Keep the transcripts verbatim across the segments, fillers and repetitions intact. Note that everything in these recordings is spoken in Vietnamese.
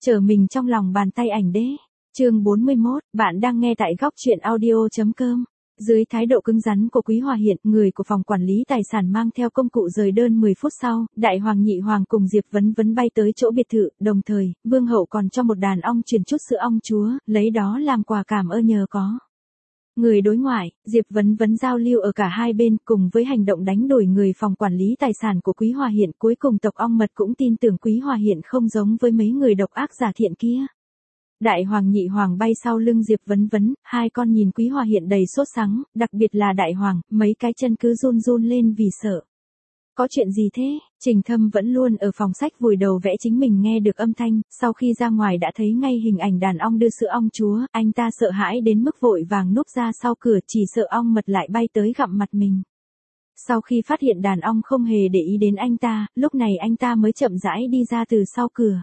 Trở mình trong lòng bàn tay ảnh đế. Chương bốn mươi mốt, bạn đang nghe tại góc truyện audio.com. Dưới thái độ cứng rắn của Quý Hòa Hiện, người của phòng quản lý tài sản mang theo công cụ rời đơn mười phút sau, Đại Hoàng Nhị Hoàng cùng Diệp Vấn Vấn bay tới chỗ biệt thự, đồng thời, Vương Hậu còn cho một đàn ong truyền chút sữa ong chúa, lấy đó làm quà cảm ơn nhờ có. Người đối ngoại, Diệp Vấn Vấn giao lưu ở cả hai bên cùng với hành động đánh đuổi người phòng quản lý tài sản của Quý Hòa Hiện, cuối cùng tộc ong mật cũng tin tưởng Quý Hòa Hiện không giống với mấy người độc ác giả thiện kia. Đại Hoàng Nhị Hoàng bay sau lưng Diệp Vấn Vấn, hai con nhìn Quý Hòa Hiện đầy sốt sắng, đặc biệt là Đại Hoàng, mấy cái chân cứ run run lên vì sợ. Có chuyện gì thế? Trình Thâm vẫn luôn ở phòng sách vùi đầu vẽ chính mình nghe được âm thanh, sau khi ra ngoài đã thấy ngay hình ảnh đàn ong đưa sữa ong chúa, anh ta sợ hãi đến mức vội vàng núp ra sau cửa, chỉ sợ ong mật lại bay tới gặm mặt mình. Sau khi phát hiện đàn ong không hề để ý đến anh ta, lúc này anh ta mới chậm rãi đi ra từ sau cửa.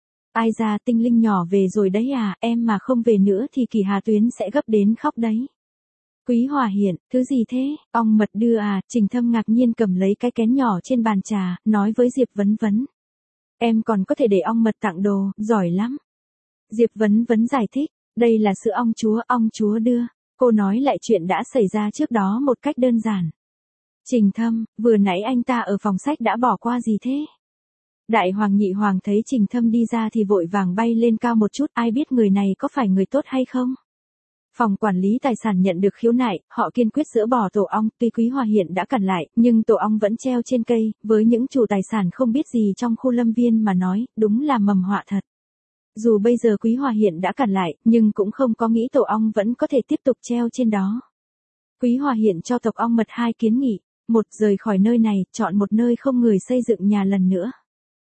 Ai ra, tinh linh nhỏ về rồi đấy à, em mà không về nữa thì Kỳ Hà Tuyến sẽ gấp đến khóc đấy. Quý Hòa Hiện, thứ gì thế, ong mật đưa à, Trình Thâm ngạc nhiên cầm lấy cái kén nhỏ trên bàn trà, nói với Diệp Vấn Vấn. Em còn có thể để ong mật tặng đồ, giỏi lắm. Diệp Vấn Vấn giải thích, đây là sữa ong chúa, ong chúa đưa. Cô nói lại chuyện đã xảy ra trước đó một cách đơn giản. Trình Thâm, vừa nãy anh ta ở phòng sách đã bỏ qua gì thế? Đại Hoàng Nhị Hoàng thấy Trình Thâm đi ra thì vội vàng bay lên cao một chút, ai biết người này có phải người tốt hay không? Phòng quản lý tài sản nhận được khiếu nại, họ kiên quyết dỡ bỏ tổ ong, tuy Quý Hòa Hiện đã cản lại, nhưng tổ ong vẫn treo trên cây, với những chủ tài sản không biết gì trong khu lâm viên mà nói, đúng là mầm họa thật. Dù bây giờ Quý Hòa Hiện đã cản lại, nhưng cũng không có nghĩ tổ ong vẫn có thể tiếp tục treo trên đó. Quý Hòa Hiện cho tộc ong mật hai kiến nghị, một, rời khỏi nơi này, chọn một nơi không người xây dựng nhà lần nữa.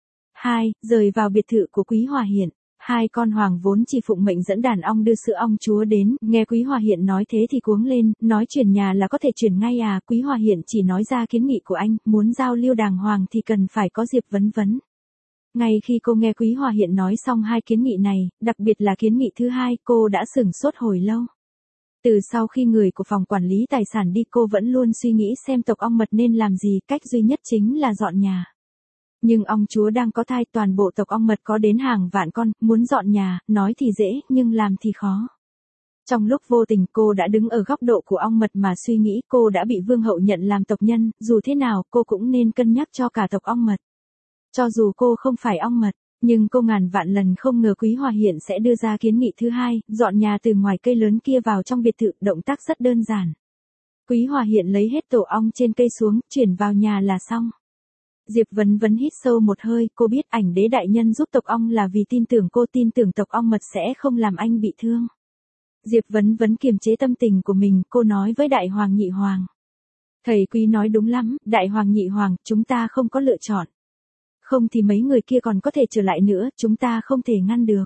Hai, rời vào biệt thự của Quý Hòa Hiện. Hai con hoàng vốn chỉ phụng mệnh dẫn đàn ong đưa sữa ong chúa đến, nghe Quý Hòa Hiện nói thế thì cuống lên, nói chuyển nhà là có thể chuyển ngay à, Quý Hòa Hiện chỉ nói ra kiến nghị của anh, muốn giao lưu đàng hoàng thì cần phải có Diệp Vấn Vấn. Ngay khi cô nghe Quý Hòa Hiện nói xong hai kiến nghị này, đặc biệt là kiến nghị thứ hai, cô đã sửng sốt hồi lâu. Từ sau khi người của phòng quản lý tài sản đi cô vẫn luôn suy nghĩ xem tộc ong mật nên làm gì, cách duy nhất chính là dọn nhà. Nhưng ong chúa đang có thai, toàn bộ tộc ong mật có đến hàng vạn con, muốn dọn nhà, nói thì dễ, nhưng làm thì khó. Trong lúc vô tình cô đã đứng ở góc độ của ong mật mà suy nghĩ, cô đã bị Vương Hậu nhận làm tộc nhân, dù thế nào cô cũng nên cân nhắc cho cả tộc ong mật. Cho dù cô không phải ong mật, nhưng cô ngàn vạn lần không ngờ Quý Hòa Hiện sẽ đưa ra kiến nghị thứ hai, dọn nhà từ ngoài cây lớn kia vào trong biệt thự, động tác rất đơn giản. Quý Hòa Hiện lấy hết tổ ong trên cây xuống, chuyển vào nhà là xong. Diệp Vấn Vấn hít sâu một hơi, cô biết ảnh đế đại nhân giúp tộc ong là vì tin tưởng cô, tin tưởng tộc ong mật sẽ không làm anh bị thương. Diệp Vấn Vấn kiềm chế tâm tình của mình, cô nói với Đại Hoàng Nhị Hoàng. Thầy Quý nói đúng lắm, Đại Hoàng Nhị Hoàng, chúng ta không có lựa chọn. Không thì mấy người kia còn có thể trở lại nữa, chúng ta không thể ngăn được.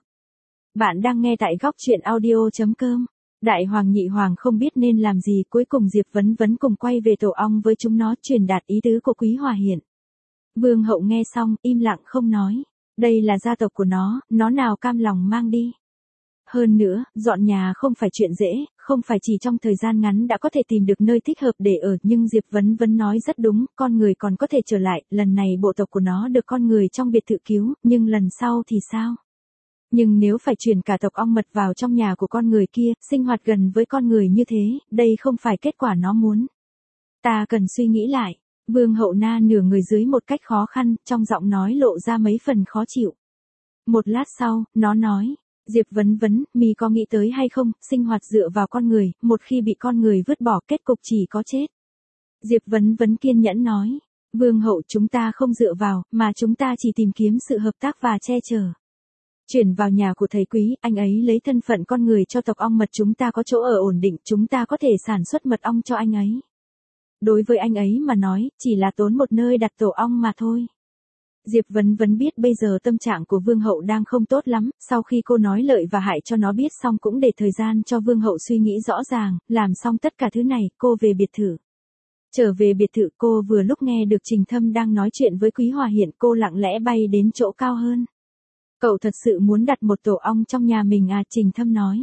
Bạn đang nghe tại góc truyện audio.com. Đại Hoàng Nhị Hoàng không biết nên làm gì, cuối cùng Diệp Vấn Vấn cùng quay về tổ ong với chúng nó truyền đạt ý tứ của Quý Hòa Hiện. Vương Hậu nghe xong, im lặng không nói. Đây là gia tộc của nó, nó nào cam lòng mang đi. Hơn nữa, dọn nhà không phải chuyện dễ, không phải chỉ trong thời gian ngắn đã có thể tìm được nơi thích hợp để ở, nhưng Diệp Vấn Vấn nói rất đúng, con người còn có thể trở lại, lần này bộ tộc của nó được con người trong biệt thự cứu, nhưng lần sau thì sao? Nhưng nếu phải chuyển cả tộc ong mật vào trong nhà của con người kia, sinh hoạt gần với con người như thế, đây không phải kết quả nó muốn. Ta cần suy nghĩ lại. Vương Hậu na nửa người dưới một cách khó khăn, trong giọng nói lộ ra mấy phần khó chịu. Một lát sau, nó nói, Diệp Vấn Vấn, mi có nghĩ tới hay không, sinh hoạt dựa vào con người, một khi bị con người vứt bỏ kết cục chỉ có chết. Diệp Vấn Vấn kiên nhẫn nói, Vương Hậu chúng ta không dựa vào, mà chúng ta chỉ tìm kiếm sự hợp tác và che chở. Chuyển vào nhà của thầy Quý, anh ấy lấy thân phận con người cho tộc ong mật, chúng ta có chỗ ở ổn định, chúng ta có thể sản xuất mật ong cho anh ấy. Đối với anh ấy mà nói, chỉ là tốn một nơi đặt tổ ong mà thôi. Diệp Vấn Vấn biết bây giờ tâm trạng của Vương Hậu đang không tốt lắm, sau khi cô nói lợi và hại cho nó biết xong cũng để thời gian cho Vương Hậu suy nghĩ rõ ràng, làm xong tất cả thứ này, cô về biệt thự. Trở về biệt thự cô vừa lúc nghe được Trình Thâm đang nói chuyện với Quý Hòa Hiện, cô lặng lẽ bay đến chỗ cao hơn. Cậu thật sự muốn đặt một tổ ong trong nhà mình à, Trình Thâm nói.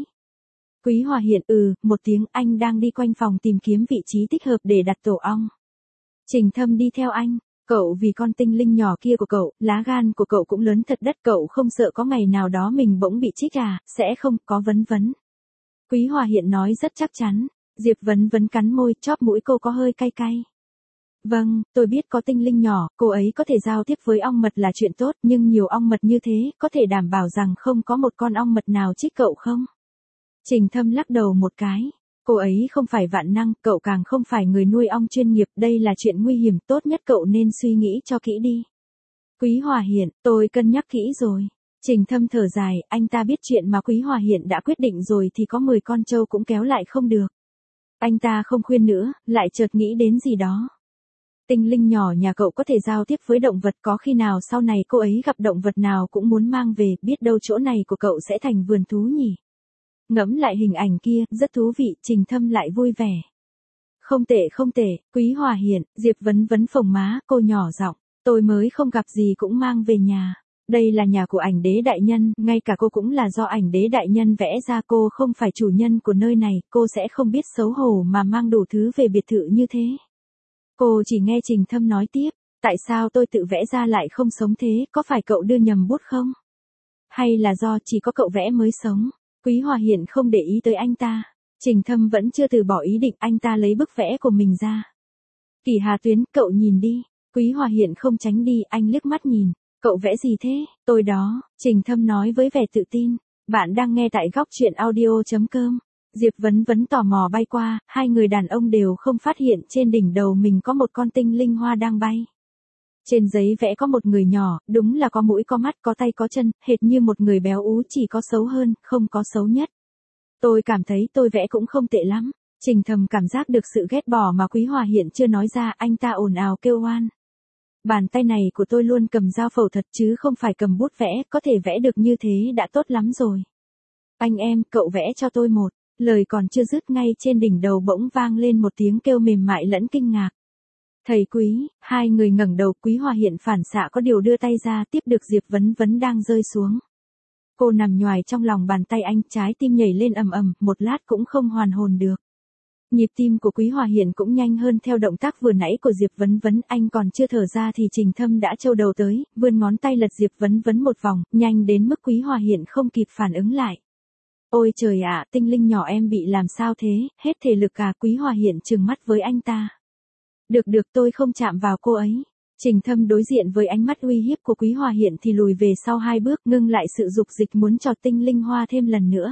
Quý Hòa Hiện ừ, một tiếng, anh đang đi quanh phòng tìm kiếm vị trí thích hợp để đặt tổ ong. Trình Thâm đi theo anh. Cậu vì con tinh linh nhỏ kia của cậu, lá gan của cậu cũng lớn thật đất, cậu không sợ có ngày nào đó mình bỗng bị trích à, sẽ không, có vấn vấn. Quý Hòa Hiện nói rất chắc chắn. Diệp Vấn Vấn cắn môi, chóp mũi cô có hơi cay cay. Vâng, tôi biết có tinh linh nhỏ, cô ấy có thể giao tiếp với ong mật là chuyện tốt, nhưng nhiều ong mật như thế, có thể đảm bảo rằng không có một con ong mật nào trích cậu không? Trình Thâm lắc đầu một cái. Cô ấy không phải vạn năng, cậu càng không phải người nuôi ong chuyên nghiệp, đây là chuyện nguy hiểm, tốt nhất cậu nên suy nghĩ cho kỹ đi. Quý Hòa Hiện, tôi cân nhắc kỹ rồi. Trình Thâm thở dài, anh ta biết chuyện mà Quý Hòa Hiện đã quyết định rồi thì có mười con trâu cũng kéo lại không được. Anh ta không khuyên nữa, lại chợt nghĩ đến gì đó. Tinh linh nhỏ nhà cậu có thể giao tiếp với động vật, có khi nào sau này cô ấy gặp động vật nào cũng muốn mang về, biết đâu chỗ này của cậu sẽ thành vườn thú nhỉ. Ngẫm lại hình ảnh kia, rất thú vị, Trình Thâm lại vui vẻ. Không tệ không tệ, Quý Hòa Hiện, Diệp Vấn Vấn phồng má, cô nhỏ giọng, tôi mới không gặp gì cũng mang về nhà. Đây là nhà của ảnh đế đại nhân, ngay cả cô cũng là do ảnh đế đại nhân vẽ ra, cô không phải chủ nhân của nơi này, cô sẽ không biết xấu hổ mà mang đủ thứ về biệt thự như thế. Cô chỉ nghe Trình Thâm nói tiếp, tại sao tôi tự vẽ ra lại không sống thế, có phải cậu đưa nhầm bút không? Hay là do chỉ có cậu vẽ mới sống? Quý Hòa Hiện không để ý tới anh ta. Trình Thâm vẫn chưa từ bỏ ý định, anh ta lấy bức vẽ của mình ra. Kỳ Hà Tuyến, cậu nhìn đi. Quý Hòa Hiện không tránh đi, anh liếc mắt nhìn. Cậu vẽ gì thế? Tôi đó, Trình Thâm nói với vẻ tự tin. Bạn đang nghe tại góc truyện audio chấm com. Diệp Vấn Vấn tò mò bay qua, hai người đàn ông đều không phát hiện trên đỉnh đầu mình có một con tinh linh hoa đang bay. Trên giấy vẽ có một người nhỏ, đúng là có mũi có mắt có tay có chân, hệt như một người béo ú, chỉ có xấu hơn, không có xấu nhất. Tôi cảm thấy tôi vẽ cũng không tệ lắm. Trình Thầm cảm giác được sự ghét bỏ mà Quý Hòa Hiện chưa nói ra, anh ta ồn ào kêu oan. Bàn tay này của tôi luôn cầm dao phẫu thuật chứ không phải cầm bút vẽ, có thể vẽ được như thế đã tốt lắm rồi. Anh em, cậu vẽ cho tôi một. Lời còn chưa dứt, ngay trên đỉnh đầu bỗng vang lên một tiếng kêu mềm mại lẫn kinh ngạc. Thầy Quý, hai người ngẩng đầu, Quý Hòa Hiện phản xạ có điều đưa tay ra tiếp được Diệp Vấn Vấn đang rơi xuống. Cô nằm nhoài trong lòng bàn tay anh, trái tim nhảy lên ầm ầm, một lát cũng không hoàn hồn được. Nhịp tim của Quý Hòa Hiện cũng nhanh hơn theo động tác vừa nãy của Diệp Vấn Vấn, anh còn chưa thở ra thì Trình Thâm đã châu đầu tới, vươn ngón tay lật Diệp Vấn Vấn một vòng, nhanh đến mức Quý Hòa Hiện không kịp phản ứng lại. Ôi trời ạ, tinh linh nhỏ em bị làm sao thế, hết thể lực à? Quý Hòa Hiện trừng mắt với anh ta. Được được, tôi không chạm vào cô ấy. Trình Thâm đối diện với ánh mắt uy hiếp của Quý Hòa Hiện thì lùi về sau hai bước, ngưng lại sự dục dịch muốn cho tinh linh hoa thêm lần nữa.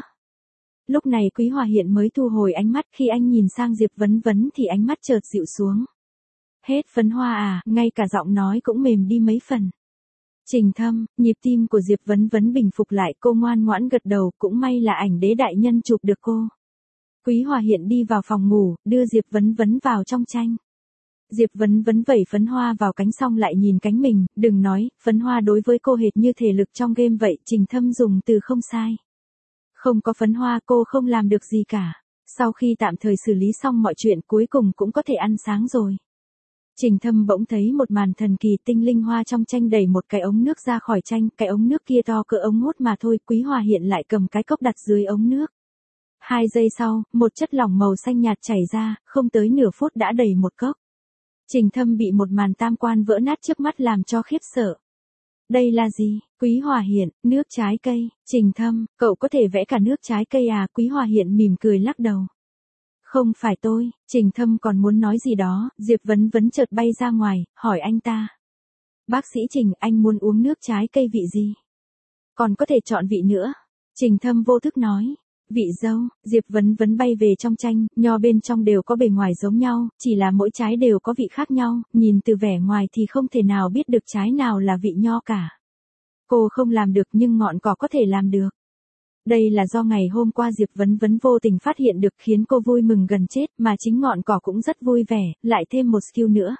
Lúc này Quý Hòa Hiện mới thu hồi ánh mắt, khi anh nhìn sang Diệp Vấn Vấn thì ánh mắt chợt dịu xuống. Hết phấn hoa à, ngay cả giọng nói cũng mềm đi mấy phần. Trình Thâm, nhịp tim của Diệp Vấn Vấn bình phục lại, cô ngoan ngoãn gật đầu, cũng may là ảnh đế đại nhân chụp được cô. Quý Hòa Hiện đi vào phòng ngủ, đưa Diệp Vấn Vấn vào trong tranh. Diệp Vấn Vấn vẩy phấn hoa vào cánh xong lại nhìn cánh mình, đừng nói, phấn hoa đối với cô hệt như thể lực trong game vậy, Trình Thâm dùng từ không sai. Không có phấn hoa cô không làm được gì cả. Sau khi tạm thời xử lý xong mọi chuyện cuối cùng cũng có thể ăn sáng rồi. Trình Thâm bỗng thấy một màn thần kỳ, tinh linh hoa trong tranh đẩy một cái ống nước ra khỏi tranh, cái ống nước kia to cỡ ống hút mà thôi, Quý Hòa Hiện lại cầm cái cốc đặt dưới ống nước. Hai giây sau, một chất lỏng màu xanh nhạt chảy ra, không tới nửa phút đã đầy một cốc. Trình Thâm bị một màn tam quan vỡ nát trước mắt làm cho khiếp sợ. Đây là gì? Quý Hòa Hiện, nước trái cây. Trình Thâm, cậu có thể vẽ cả nước trái cây à? Quý Hòa Hiện mỉm cười lắc đầu. Không phải tôi. Trình Thâm còn muốn nói gì đó, Diệp Vấn Vấn chợt bay ra ngoài, hỏi anh ta. Bác sĩ Trình, anh muốn uống nước trái cây vị gì? Còn có thể chọn vị nữa. Trình Thâm vô thức nói. Vị dâu. Diệp Vấn Vấn bay về trong tranh, nho bên trong đều có bề ngoài giống nhau, chỉ là mỗi trái đều có vị khác nhau, nhìn từ vẻ ngoài thì không thể nào biết được trái nào là vị nho cả. Cô không làm được nhưng ngọn cỏ có thể làm được. Đây là do ngày hôm qua Diệp Vấn Vấn vô tình phát hiện được, khiến cô vui mừng gần chết, mà chính ngọn cỏ cũng rất vui vẻ, lại thêm một skill nữa.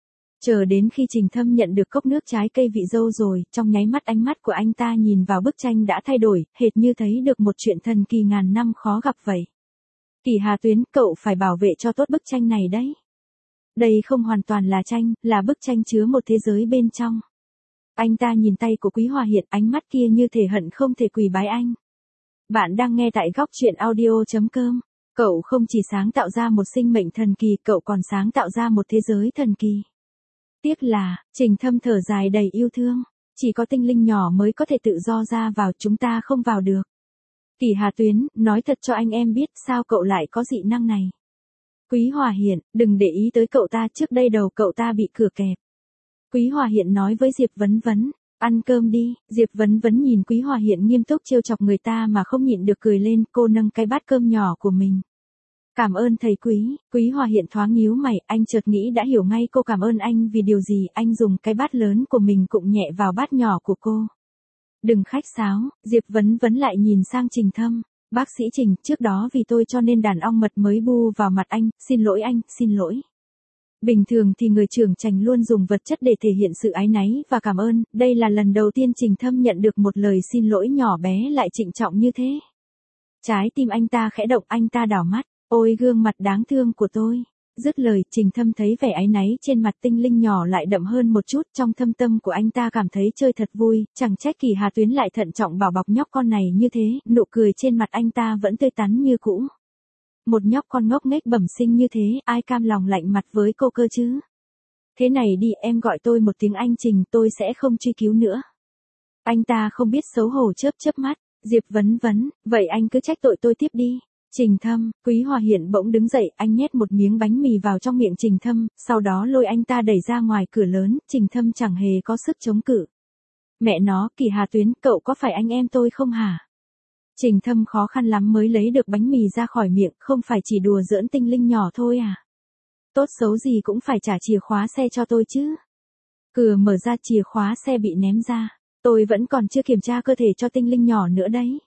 Chờ đến khi Trình Thâm nhận được cốc nước trái cây vị dâu rồi, trong nháy mắt ánh mắt của anh ta nhìn vào bức tranh đã thay đổi, hệt như thấy được một chuyện thần kỳ ngàn năm khó gặp vậy. Kỳ Hà Tuyến, cậu phải bảo vệ cho tốt bức tranh này đấy. Đây không hoàn toàn là tranh, là bức tranh chứa một thế giới bên trong. Anh ta nhìn tay của Quý Hòa Hiện, ánh mắt kia như thể hận không thể quỳ bái anh. Bạn đang nghe tại góc truyện audio chấm com. Cậu không chỉ sáng tạo ra một sinh mệnh thần kỳ, cậu còn sáng tạo ra một thế giới thần kỳ. Tiếc là, Trình Thâm thở dài đầy yêu thương. Chỉ có tinh linh nhỏ mới có thể tự do ra vào, chúng ta không vào được. Kỳ Hà Tuyến, nói thật cho anh em biết sao cậu lại có dị năng này. Quý Hòa Hiện, đừng để ý tới cậu ta, trước đây đầu cậu ta bị cửa kẹp. Quý Hòa Hiện nói với Diệp Vấn Vấn, ăn cơm đi. Diệp Vấn Vấn nhìn Quý Hòa Hiện nghiêm túc trêu chọc người ta mà không nhịn được cười lên, cô nâng cái bát cơm nhỏ của mình. Cảm ơn thầy Quý. Quý Hòa Hiện thoáng nhíu mày, anh chợt nghĩ đã hiểu ngay cô cảm ơn anh vì điều gì, anh dùng cái bát lớn của mình cụng nhẹ vào bát nhỏ của cô. Đừng khách sáo. Diệp Vấn Vấn lại nhìn sang Trình Thâm. Bác sĩ Trình, trước đó vì tôi cho nên đàn ong mật mới bu vào mặt anh, xin lỗi anh, xin lỗi. Bình thường thì người trưởng Trành luôn dùng vật chất để thể hiện sự áy náy và cảm ơn, đây là lần đầu tiên Trình Thâm nhận được một lời xin lỗi nhỏ bé lại trịnh trọng như thế. Trái tim anh ta khẽ động, anh ta đảo mắt, ôi gương mặt đáng thương của tôi. Dứt lời, Trình Thâm thấy vẻ áy náy trên mặt tinh linh nhỏ lại đậm hơn một chút, trong thâm tâm của anh ta cảm thấy chơi thật vui, chẳng trách Kỳ Hà Tuyến lại thận trọng bảo bọc nhóc con này như thế, nụ cười trên mặt anh ta vẫn tươi tắn như cũ. Một nhóc con ngốc nghếch bẩm sinh như thế, ai cam lòng lạnh mặt với cô cơ chứ? Thế này đi, em gọi tôi một tiếng anh Trình, tôi sẽ không truy cứu nữa. Anh ta không biết xấu hổ chớp chớp mắt, Diệp Vấn Vấn, vậy anh cứ trách tội tôi tiếp đi. Trình Thâm, Quý Hòa Hiện bỗng đứng dậy, anh nhét một miếng bánh mì vào trong miệng Trình Thâm, sau đó lôi anh ta đẩy ra ngoài cửa lớn, Trình Thâm chẳng hề có sức chống cự. Mẹ nó, Kỳ Hà Tuyến, cậu có phải anh em tôi không hả? Trình Thâm khó khăn lắm mới lấy được bánh mì ra khỏi miệng, không phải chỉ đùa giỡn tinh linh nhỏ thôi à? Tốt xấu gì cũng phải trả chìa khóa xe cho tôi chứ. Cửa mở ra, chìa khóa xe bị ném ra, tôi vẫn còn chưa kiểm tra cơ thể cho tinh linh nhỏ nữa đấy.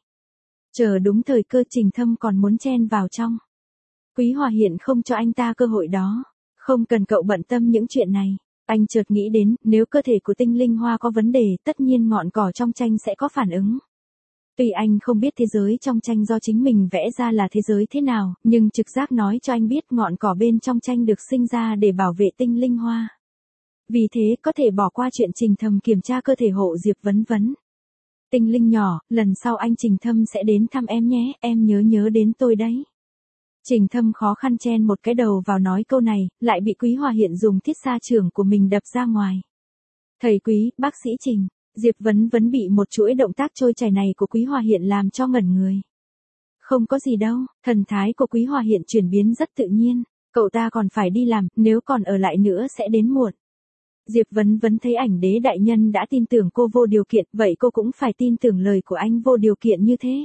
Chờ đúng thời cơ, Trình Thâm còn muốn chen vào trong. Quý Hòa Hiện không cho anh ta cơ hội đó. Không cần cậu bận tâm những chuyện này. Anh chợt nghĩ đến, nếu cơ thể của tinh linh hoa có vấn đề, tất nhiên ngọn cỏ trong tranh sẽ có phản ứng. Tuy anh không biết thế giới trong tranh do chính mình vẽ ra là thế giới thế nào, nhưng trực giác nói cho anh biết ngọn cỏ bên trong tranh được sinh ra để bảo vệ tinh linh hoa. Vì thế có thể bỏ qua chuyện Trình Thâm kiểm tra cơ thể hộ Diệp Vấn Vấn. Tinh linh nhỏ, lần sau anh Trình Thâm sẽ đến thăm em nhé, em nhớ nhớ đến tôi đấy. Trình Thâm khó khăn chen một cái đầu vào nói câu này, lại bị Quý Hòa Hiện dùng thiết sa trưởng của mình đập ra ngoài. Thầy Quý, bác sĩ Trình, Diệp Vấn Vấn bị một chuỗi động tác trôi chảy này của Quý Hòa Hiện làm cho ngẩn người. Không có gì đâu, thần thái của Quý Hòa Hiện chuyển biến rất tự nhiên, cậu ta còn phải đi làm, nếu còn ở lại nữa sẽ đến muộn. Diệp Vấn Vấn thấy ảnh đế đại nhân đã tin tưởng cô vô điều kiện, vậy cô cũng phải tin tưởng lời của anh vô điều kiện như thế.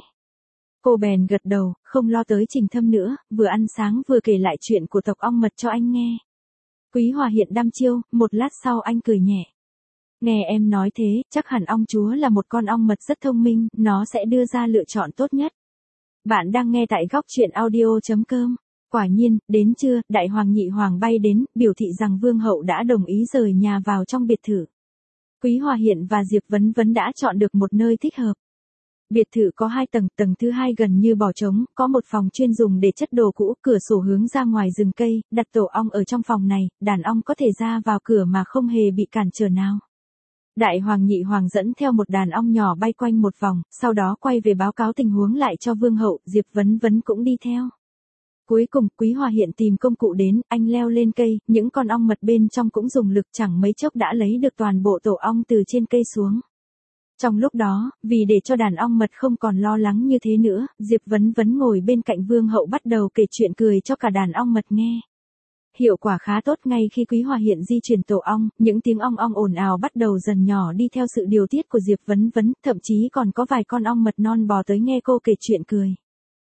Cô bèn gật đầu, không lo tới Trình Thâm nữa, vừa ăn sáng vừa kể lại chuyện của tộc ong mật cho anh nghe. Quý Hòa Hiện đăm chiêu, một lát sau anh cười nhẹ. Nghe em nói thế, chắc hẳn ong chúa là một con ong mật rất thông minh, nó sẽ đưa ra lựa chọn tốt nhất. Bạn đang nghe tại góc truyện audio chấm com. Quả nhiên, đến trưa, Đại Hoàng Nhị Hoàng bay đến, biểu thị rằng Vương hậu đã đồng ý rời nhà vào trong biệt thự. Quý Hòa Hiện và Diệp Vấn Vấn đã chọn được một nơi thích hợp. Biệt thự có hai tầng, tầng thứ hai gần như bỏ trống, có một phòng chuyên dùng để chất đồ cũ, cửa sổ hướng ra ngoài rừng cây, đặt tổ ong ở trong phòng này, đàn ong có thể ra vào cửa mà không hề bị cản trở nào. Đại Hoàng Nhị Hoàng dẫn theo một đàn ong nhỏ bay quanh một vòng, sau đó quay về báo cáo tình huống lại cho Vương hậu, Diệp Vấn Vấn cũng đi theo. Cuối cùng, Quý Hòa Hiện tìm công cụ đến, anh leo lên cây, những con ong mật bên trong cũng dùng lực, chẳng mấy chốc đã lấy được toàn bộ tổ ong từ trên cây xuống. Trong lúc đó, vì để cho đàn ong mật không còn lo lắng như thế nữa, Diệp Vấn Vấn ngồi bên cạnh Vương hậu bắt đầu kể chuyện cười cho cả đàn ong mật nghe. Hiệu quả khá tốt, ngay khi Quý Hòa Hiện di chuyển tổ ong, những tiếng ong ong ồn ào bắt đầu dần nhỏ đi theo sự điều tiết của Diệp Vấn Vấn, thậm chí còn có vài con ong mật non bò tới nghe cô kể chuyện cười.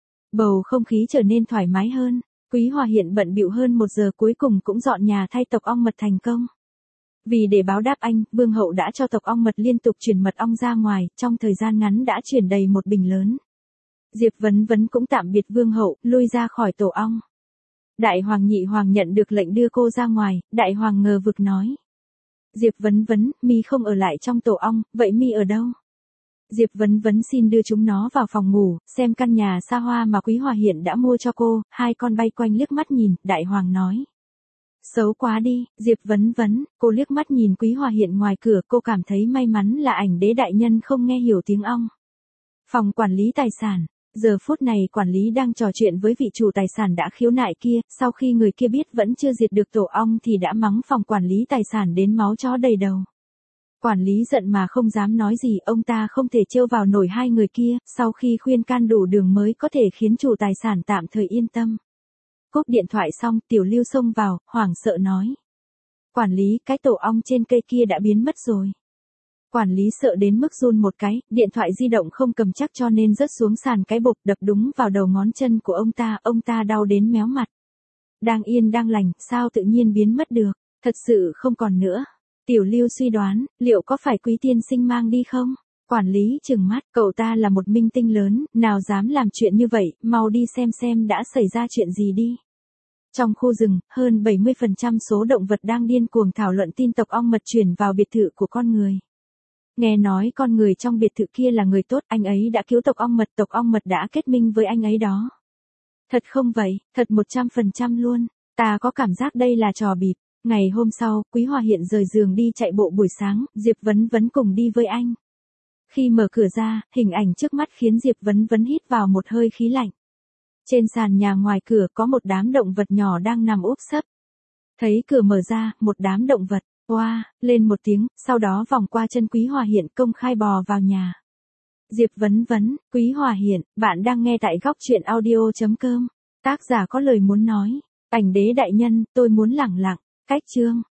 Bầu không khí trở nên thoải mái hơn, Quý Hòa Hiện bận bịu hơn một giờ cuối cùng cũng dọn nhà thay tộc ong mật thành công. Vì để báo đáp anh, Vương hậu đã cho tộc ong mật liên tục chuyển mật ong ra ngoài, trong thời gian ngắn đã chuyển đầy một bình lớn. Diệp Vấn Vấn cũng tạm biệt Vương hậu, lui ra khỏi tổ ong. Đại Hoàng Nhị Hoàng nhận được lệnh đưa cô ra ngoài, Đại Hoàng ngờ vực nói. Diệp Vấn Vấn, mi không ở lại trong tổ ong, vậy mi ở đâu? Diệp Vấn Vấn xin đưa chúng nó vào phòng ngủ, xem căn nhà xa hoa mà Quý Hòa Hiện đã mua cho cô, hai con bay quanh liếc mắt nhìn, Đại Hoàng nói. Xấu quá đi, Diệp Vấn Vấn, cô liếc mắt nhìn Quý Hòa Hiện ngoài cửa, cô cảm thấy may mắn là ảnh đế đại nhân không nghe hiểu tiếng ong. Phòng quản lý tài sản, Giờ phút này quản lý đang trò chuyện với vị chủ tài sản đã khiếu nại kia, sau khi người kia biết vẫn chưa diệt được tổ ong thì đã mắng phòng quản lý tài sản đến máu chó đầy đầu. Quản lý giận mà không dám nói gì, ông ta không thể trêu vào nổi hai người kia, sau khi khuyên can đủ đường mới có thể khiến chủ tài sản tạm thời yên tâm. Cúp điện thoại xong, Tiểu Lưu xông vào, hoảng sợ nói. Quản lý, cái tổ ong trên cây kia đã biến mất rồi. Quản lý sợ đến mức run một cái, điện thoại di động không cầm chắc cho nên rớt xuống sàn cái bục đập đúng vào đầu ngón chân của ông ta, ông ta đau đến méo mặt. Đang yên đang lành, sao tự nhiên biến mất được, thật sự không còn nữa. Tiểu Lưu suy đoán, liệu có phải Quý tiên sinh mang đi không? Quản lý trừng mắt, cậu ta là một minh tinh lớn, nào dám làm chuyện như vậy, mau đi xem xem đã xảy ra chuyện gì đi. Trong khu rừng, hơn bảy mươi phần trăm số động vật đang điên cuồng thảo luận tin tộc ong mật chuyển vào biệt thự của con người. Nghe nói con người trong biệt thự kia là người tốt, anh ấy đã cứu tộc ong mật, tộc ong mật đã kết minh với anh ấy đó. Thật không vậy, thật một trăm phần trăm luôn, ta có cảm giác đây là trò bịp. Ngày hôm sau, Quý Hòa Hiện rời giường đi chạy bộ buổi sáng, Diệp Vấn Vấn cùng đi với anh. Khi mở cửa ra, hình ảnh trước mắt khiến Diệp Vấn Vấn hít vào một hơi khí lạnh. Trên sàn nhà ngoài cửa có một đám động vật nhỏ đang nằm úp sấp. Thấy cửa mở ra, một đám động vật, oa, lên một tiếng, sau đó vòng qua chân Quý Hòa Hiện công khai bò vào nhà. Diệp Vấn Vấn, Quý Hòa Hiện, bạn đang nghe tại góc truyện audio chấm com. Tác giả có lời muốn nói. Ảnh đế đại nhân, tôi muốn lẳng lặng. Cách chương.